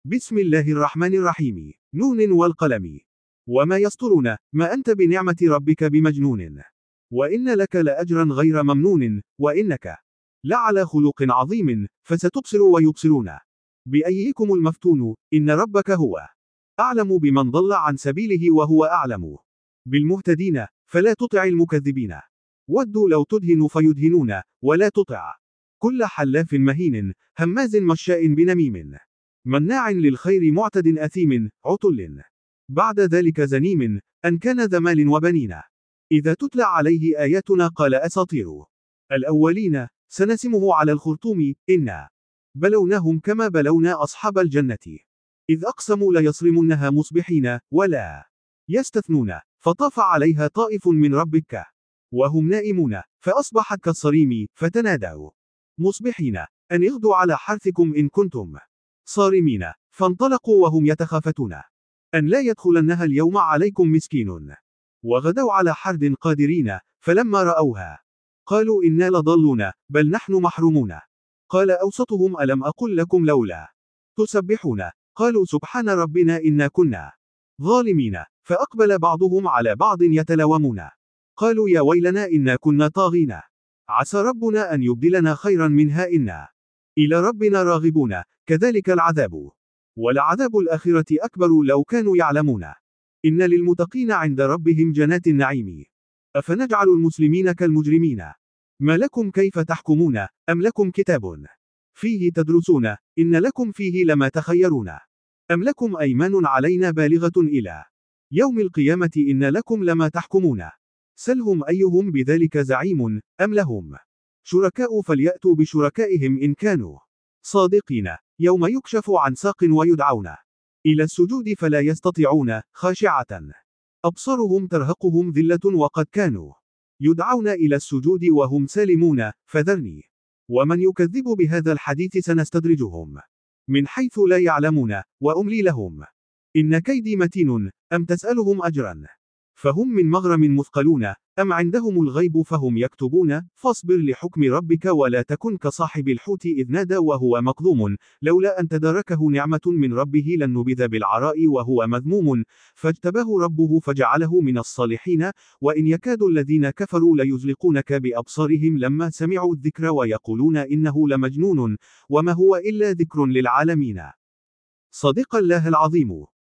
بسم الله الرحمن الرحيم. نون والقلم وما يسطرون، ما أنت بنعمة ربك بمجنون، وإن لك لأجرا غير ممنون، وإنك لعلى خلق عظيم، فستبصر ويبصرون بأيكم المفتون، إن ربك هو أعلم بمن ضل عن سبيله وهو أعلم بالمهتدين، فلا تطع المكذبين، ودوا لو تدهن فيدهنون، ولا تطع كل حلاف مهين، هماز مشاء بنميم، مناع للخير معتد أثيم، عتل بعد ذلك زنيم، أن كان ذا مال وبنين، إذا تتلى عليه آياتنا قال أساطير الأولين، سنسمه على الخرطوم، إنا بلوناهم كما بلونا أصحاب الجنة إذ أقسموا ليصرمنها مصبحين، ولا يستثنون، فطاف عليها طائف من ربك وهم نائمون، فأصبحت كالصريم، فتنادوا مصبحين أن اغدوا على حرثكم إن كنتم صارمين، فانطلقوا وهم يتخافتون أن لا يدخلنها اليوم عليكم مسكين، وغدوا على حرد قادرين، فلما رأوها قالوا إنا لضالون، بل نحن محرومون، قال أوسطهم ألم أقل لكم لولا تسبحون، قالوا سبحان ربنا إنا كنا ظالمين، فأقبل بعضهم على بعض يتلاومون، قالوا يا ويلنا إنا كنا طاغين، عسى ربنا أن يبدلنا خيرا منها إنا إلى ربنا راغبون، كذلك العذاب ولعذاب الآخرة أكبر لو كانوا يعلمون، إن للمتقين عند ربهم جنات النعيم، أفنجعل المسلمين كالمجرمين، ما لكم كيف تحكمون، أم لكم كتاب فيه تدرسون، إن لكم فيه لما تخيرون، أم لكم أيمان علينا بالغة إلى يوم القيامة إن لكم لما تحكمون، سلهم أيهم بذلك زعيم، أم لهم شركاء فليأتوا بشركائهم إن كانوا صادقين، يوم يكشف عن ساق ويدعون إلى السجود فلا يستطيعون، خاشعة أبصارهم ترهقهم ذلة وقد كانوا يدعون إلى السجود وهم سالمون، فذرني ومن يكذب بهذا الحديث سنستدرجهم من حيث لا يعلمون، وأملي لهم إن كيدي متين، أم تسألهم أجرا فهم من مغرم مثقلون، أم عندهم الغيب فهم يكتبون، فاصبر لحكم ربك ولا تكن كصاحب الحوت إذ نادى وهو مكظوم، لولا أن تداركه نعمة من ربه لنبذ بالعراء وهو مذموم، فاجتباه ربه فجعله من الصالحين، وإن يكاد الذين كفروا ليزلقونك بأبصارهم لما سمعوا الذكر ويقولون إنه لمجنون، وما هو إلا ذكر للعالمين. صدق الله العظيم.